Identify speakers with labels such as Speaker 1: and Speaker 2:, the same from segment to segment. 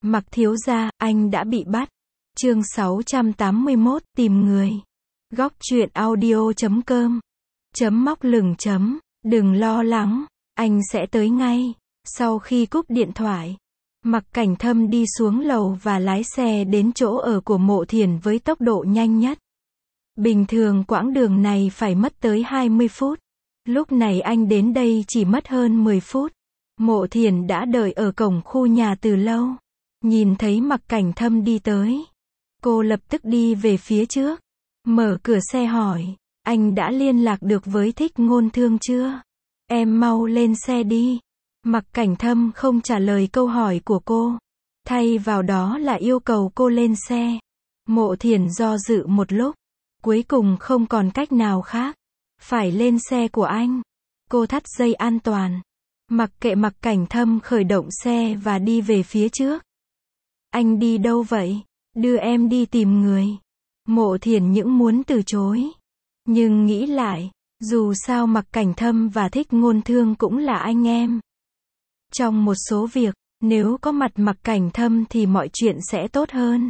Speaker 1: Mặc thiếu gia, anh đã bị bắt. Chương 681, tìm người. Góc truyện audio.com. Móc lửng. Đừng lo lắng, anh sẽ tới ngay. Sau khi cúp điện thoại, Mặc Cảnh Thâm đi xuống lầu và lái xe đến chỗ ở của Mộ Thiển với tốc độ nhanh nhất. Bình thường quãng đường này phải mất tới 20 phút. Lúc này anh đến đây chỉ mất hơn 10 phút. Mộ Thiển đã đợi ở cổng khu nhà từ lâu. Nhìn thấy Mặc Cảnh Thâm đi tới, cô lập tức đi về phía trước, mở cửa xe hỏi, anh đã liên lạc được với Thích Ngôn Thương chưa? Em mau lên xe đi. Mặc Cảnh Thâm không trả lời câu hỏi của cô, thay vào đó là yêu cầu cô lên xe. Mộ Thiển do dự một lúc, cuối cùng không còn cách nào khác, phải lên xe của anh. Cô thắt dây an toàn, mặc kệ Mặc Cảnh Thâm khởi động xe và đi về phía trước. Anh đi đâu vậy? Đưa em đi tìm người. Mộ Thiển những muốn từ chối, nhưng nghĩ lại, dù sao Mặc Cảnh Thâm và Thích Ngôn Thương cũng là anh em. Trong một số việc, nếu có mặt Mặc Cảnh Thâm thì mọi chuyện sẽ tốt hơn.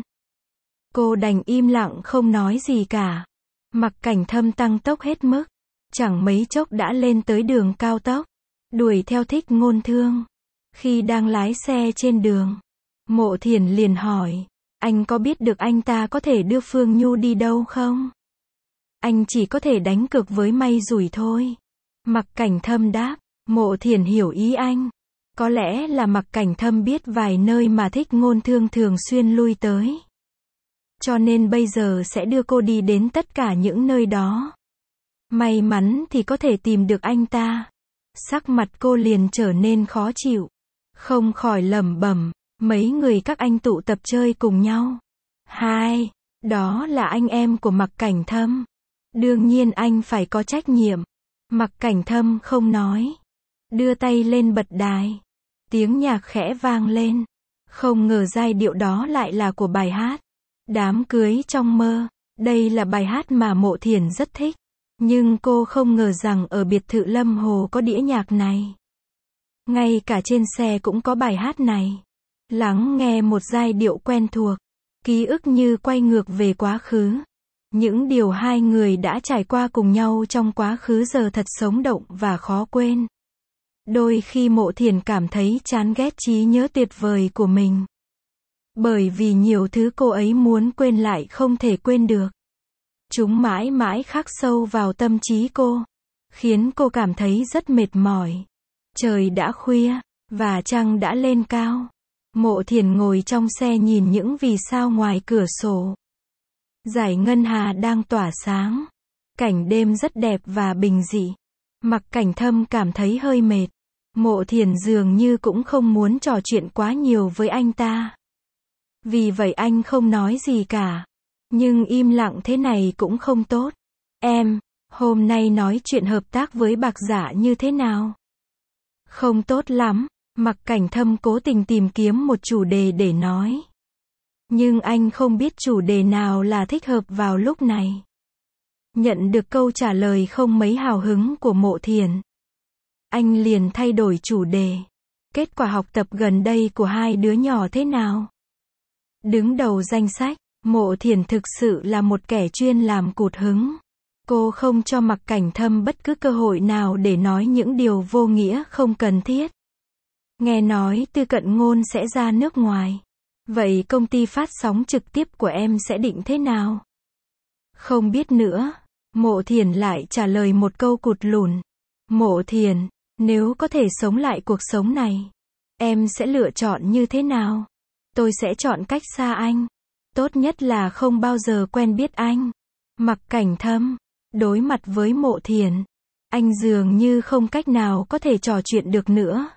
Speaker 1: Cô đành im lặng không nói gì cả. Mặc Cảnh Thâm tăng tốc hết mức, chẳng mấy chốc đã lên tới đường cao tốc, đuổi theo Thích Ngôn Thương. Khi đang lái xe trên đường, Mộ Thiển liền hỏi, anh có biết được anh ta có thể đưa Phương Nhu đi đâu không? Anh chỉ có thể đánh cược với may rủi thôi. Mặc Cảnh Thâm đáp. Mộ Thiển hiểu ý anh. Có lẽ là Mặc Cảnh Thâm biết vài nơi mà Thích Ngôn Thương thường xuyên lui tới, cho nên bây giờ sẽ đưa cô đi đến tất cả những nơi đó. May mắn thì có thể tìm được anh ta. Sắc mặt cô liền trở nên khó chịu, không khỏi lẩm bẩm, mấy người các anh tụ tập chơi cùng nhau. Hai, đó là anh em của Mặc Cảnh Thâm. Đương nhiên anh phải có trách nhiệm. Mặc Cảnh Thâm không nói, đưa tay lên bật đài. Tiếng nhạc khẽ vang lên. Không ngờ giai điệu đó lại là của bài hát Đám cưới trong mơ. Đây là bài hát mà Mộ Thiển rất thích, nhưng cô không ngờ rằng ở biệt thự Lâm Hồ có đĩa nhạc này. Ngay cả trên xe cũng có bài hát này. Lắng nghe một giai điệu quen thuộc, ký ức như quay ngược về quá khứ. Những điều hai người đã trải qua cùng nhau trong quá khứ giờ thật sống động và khó quên. Đôi khi Mộ Thiển cảm thấy chán ghét trí nhớ tuyệt vời của mình. Bởi vì nhiều thứ cô ấy muốn quên lại không thể quên được. Chúng mãi mãi khắc sâu vào tâm trí cô, khiến cô cảm thấy rất mệt mỏi. Trời đã khuya, và trăng đã lên cao. Mộ Thiển ngồi trong xe nhìn những vì sao ngoài cửa sổ. Dải ngân hà đang tỏa sáng. Cảnh đêm rất đẹp và bình dị. Mặc Cảnh Thâm cảm thấy hơi mệt. Mộ Thiển dường như cũng không muốn trò chuyện quá nhiều với anh ta. Vì vậy anh không nói gì cả. Nhưng im lặng thế này cũng không tốt. Em, hôm nay nói chuyện hợp tác với Bạc Giả như thế nào? Không tốt lắm. Mặc Cảnh Thâm cố tình tìm kiếm một chủ đề để nói. Nhưng anh không biết chủ đề nào là thích hợp vào lúc này. Nhận được câu trả lời không mấy hào hứng của Mộ Thiển, anh liền thay đổi chủ đề. Kết quả học tập gần đây của hai đứa nhỏ thế nào? Đứng đầu danh sách, Mộ Thiển thực sự là một kẻ chuyên làm cụt hứng. Cô không cho Mặc Cảnh Thâm bất cứ cơ hội nào để nói những điều vô nghĩa không cần thiết. Nghe nói Tư Cận Ngôn sẽ ra nước ngoài. Vậy công ty phát sóng trực tiếp của em sẽ định thế nào? Không biết nữa. Mộ Thiển lại trả lời một câu cụt lùn. Mộ Thiển, nếu có thể sống lại cuộc sống này, em sẽ lựa chọn như thế nào? Tôi sẽ chọn cách xa anh. Tốt nhất là không bao giờ quen biết anh. Mặc Cảnh Thâm đối mặt với Mộ Thiển, anh dường như không cách nào có thể trò chuyện được nữa.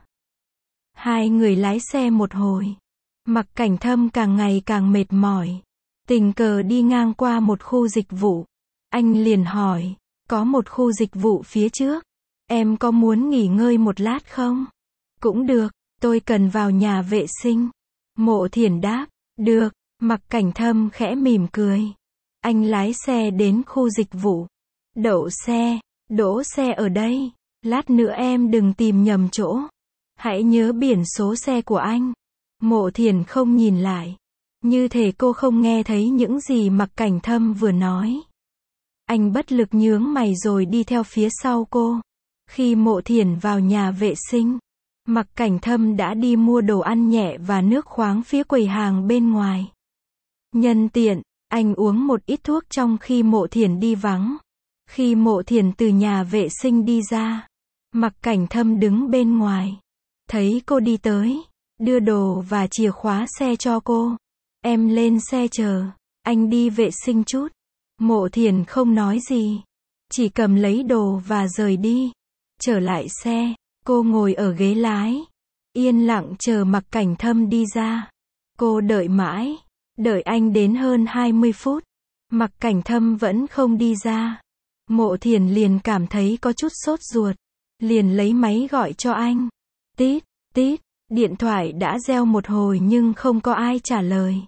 Speaker 1: Hai người lái xe một hồi. Mặc Cảnh Thâm càng ngày càng mệt mỏi. Tình cờ đi ngang qua một khu dịch vụ. Anh liền hỏi, có một khu dịch vụ phía trước. Em có muốn nghỉ ngơi một lát không? Cũng được, tôi cần vào nhà vệ sinh. Mộ Thiển đáp, được. Mặc Cảnh Thâm khẽ mỉm cười. Anh lái xe đến khu dịch vụ. Đỗ xe ở đây. Lát nữa em đừng tìm nhầm chỗ. Hãy nhớ biển số xe của anh. Mộ Thiển không nhìn lại. Như thể cô không nghe thấy những gì Mặc Cảnh Thâm vừa nói. Anh bất lực nhướng mày rồi đi theo phía sau cô. Khi Mộ Thiển vào nhà vệ sinh, Mặc Cảnh Thâm đã đi mua đồ ăn nhẹ và nước khoáng phía quầy hàng bên ngoài. Nhân tiện, anh uống một ít thuốc trong khi Mộ Thiển đi vắng. Khi Mộ Thiển từ nhà vệ sinh đi ra, Mặc Cảnh Thâm đứng bên ngoài. Thấy cô đi tới, đưa đồ và chìa khóa xe cho cô. Em lên xe chờ, anh đi vệ sinh chút. Mộ Thiển không nói gì, chỉ cầm lấy đồ và rời đi. Trở lại xe, cô ngồi ở ghế lái, yên lặng chờ Mặc Cảnh Thâm đi ra. Cô đợi mãi, đợi anh đến hơn 20 phút. Mặc Cảnh Thâm vẫn không đi ra. Mộ Thiển liền cảm thấy có chút sốt ruột, liền lấy máy gọi cho anh. Tít, tít, điện thoại đã reo một hồi nhưng không có ai trả lời.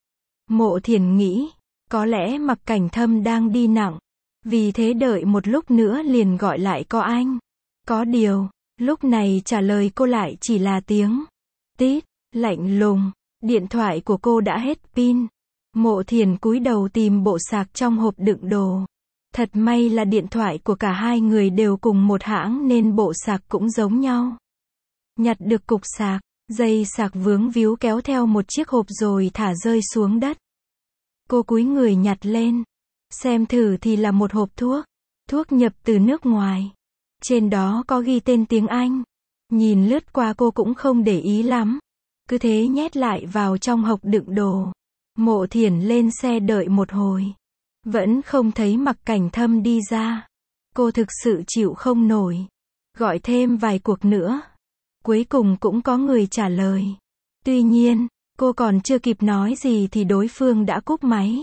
Speaker 1: Mộ Thiển nghĩ, có lẽ Mặc Cảnh Thâm đang đi nặng, vì thế đợi một lúc nữa liền gọi lại có anh. Có điều, lúc này trả lời cô lại chỉ là tiếng tít, lạnh lùng. Điện thoại của cô đã hết pin. Mộ Thiển cúi đầu tìm bộ sạc trong hộp đựng đồ. Thật may là điện thoại của cả hai người đều cùng một hãng nên bộ sạc cũng giống nhau. Nhặt được cục sạc, dây sạc vướng víu kéo theo một chiếc hộp rồi thả rơi xuống đất. Cô cúi người nhặt lên. Xem thử thì là một hộp thuốc. Thuốc nhập từ nước ngoài. Trên đó có ghi tên tiếng Anh. Nhìn lướt qua cô cũng không để ý lắm. Cứ thế nhét lại vào trong hộp đựng đồ. Mộ Thiển lên xe đợi một hồi. Vẫn không thấy Mặc Cảnh Thâm đi ra. Cô thực sự chịu không nổi. Gọi thêm vài cuộc nữa. Cuối cùng cũng có người trả lời. Tuy nhiên, cô còn chưa kịp nói gì thì đối phương đã cúp máy.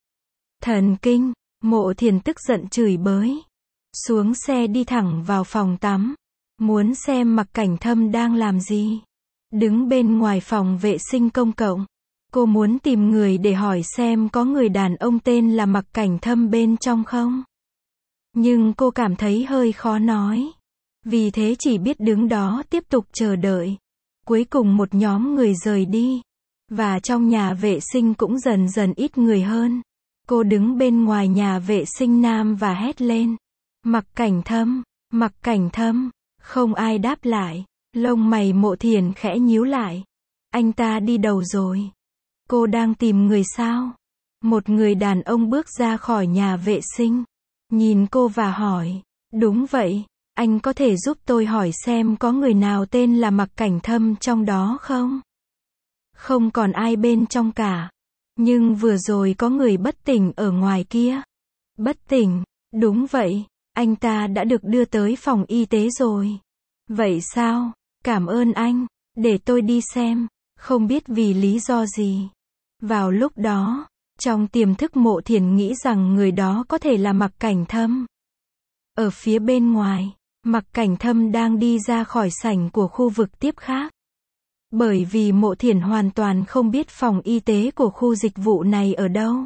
Speaker 1: Thần kinh, Mộ Thiển tức giận chửi bới. Xuống xe đi thẳng vào phòng tắm. Muốn xem Mặc Cảnh Thâm đang làm gì. Đứng bên ngoài phòng vệ sinh công cộng. Cô muốn tìm người để hỏi xem có người đàn ông tên là Mặc Cảnh Thâm bên trong không. Nhưng cô cảm thấy hơi khó nói. Vì thế chỉ biết đứng đó tiếp tục chờ đợi. Cuối cùng một nhóm người rời đi. Và trong nhà vệ sinh cũng dần dần ít người hơn. Cô đứng bên ngoài nhà vệ sinh nam và hét lên. Mặc Cảnh Thâm, Mặc Cảnh Thâm. Không ai đáp lại. Lông mày Mộ Thiển khẽ nhíu lại. Anh ta đi đâu rồi? Cô đang tìm người sao? Một người đàn ông bước ra khỏi nhà vệ sinh. Nhìn cô và hỏi. Đúng vậy, anh có thể giúp tôi hỏi xem có người nào tên là Mặc Cảnh Thâm trong đó không? Không còn ai bên trong cả. Nhưng vừa rồi có người bất tỉnh ở ngoài kia. Bất tỉnh, đúng vậy, anh ta đã được đưa tới phòng y tế rồi. Vậy sao? Cảm ơn anh, để tôi đi xem. Không biết vì lý do gì. Vào lúc đó, trong tiềm thức Mộ Thiển nghĩ rằng người đó có thể là Mặc Cảnh Thâm. Ở phía bên ngoài, Mặc Cảnh Thâm đang đi ra khỏi sảnh của khu vực tiếp khác. Bởi vì Mộ Thiển hoàn toàn không biết phòng y tế của khu dịch vụ này ở đâu.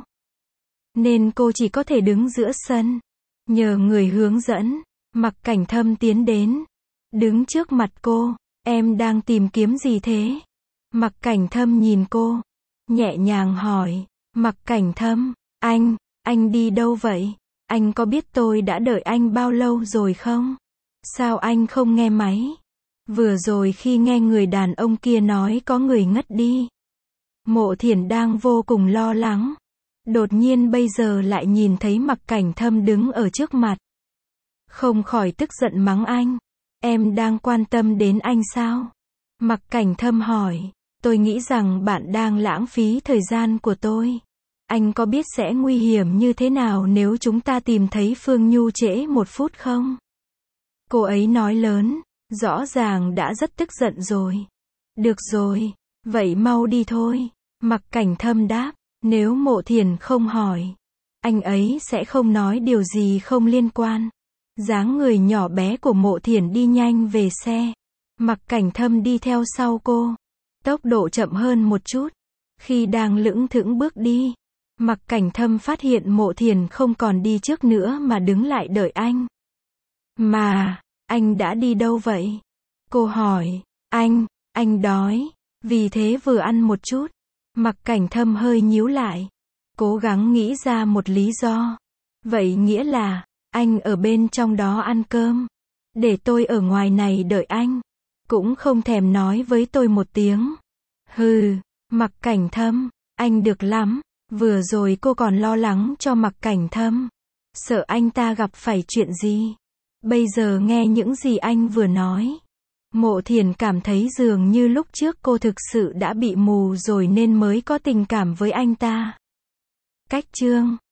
Speaker 1: Nên cô chỉ có thể đứng giữa sân. Nhờ người hướng dẫn, Mặc Cảnh Thâm tiến đến. Đứng trước mặt cô, em đang tìm kiếm gì thế? Mặc Cảnh Thâm nhìn cô. Nhẹ nhàng hỏi, Mặc Cảnh Thâm, anh đi đâu vậy? Anh có biết tôi đã đợi anh bao lâu rồi không? Sao anh không nghe máy? Vừa rồi khi nghe người đàn ông kia nói có người ngất đi. Mộ Thiển đang vô cùng lo lắng. Đột nhiên bây giờ lại nhìn thấy Mặc Cảnh Thâm đứng ở trước mặt. Không khỏi tức giận mắng anh. Em đang quan tâm đến anh sao? Mặc Cảnh Thâm hỏi. Tôi nghĩ rằng bạn đang lãng phí thời gian của tôi. Anh có biết sẽ nguy hiểm như thế nào nếu chúng ta tìm thấy Phương Nhu trễ một phút không? Cô ấy nói lớn, rõ ràng đã rất tức giận rồi. Được rồi, vậy mau đi thôi. Mặc Cảnh Thâm đáp, nếu Mộ Thiển không hỏi, anh ấy sẽ không nói điều gì không liên quan. Dáng người nhỏ bé của Mộ Thiển đi nhanh về xe. Mặc Cảnh Thâm đi theo sau cô. Tốc độ chậm hơn một chút. Khi đang lững thững bước đi, Mặc Cảnh Thâm phát hiện Mộ Thiển không còn đi trước nữa mà đứng lại đợi anh. Mà, anh đã đi đâu vậy? Cô hỏi, anh đói. Vì thế vừa ăn một chút, Mặc Cảnh Thâm hơi nhíu lại, cố gắng nghĩ ra một lý do. Vậy nghĩa là, anh ở bên trong đó ăn cơm, để tôi ở ngoài này đợi anh, cũng không thèm nói với tôi một tiếng. Hừ, Mặc Cảnh Thâm, anh được lắm, vừa rồi cô còn lo lắng cho Mặc Cảnh Thâm, sợ anh ta gặp phải chuyện gì. Bây giờ nghe những gì anh vừa nói, Mộ Thiền cảm thấy dường như lúc trước cô thực sự đã bị mù rồi nên mới có tình cảm với anh ta. Cách chương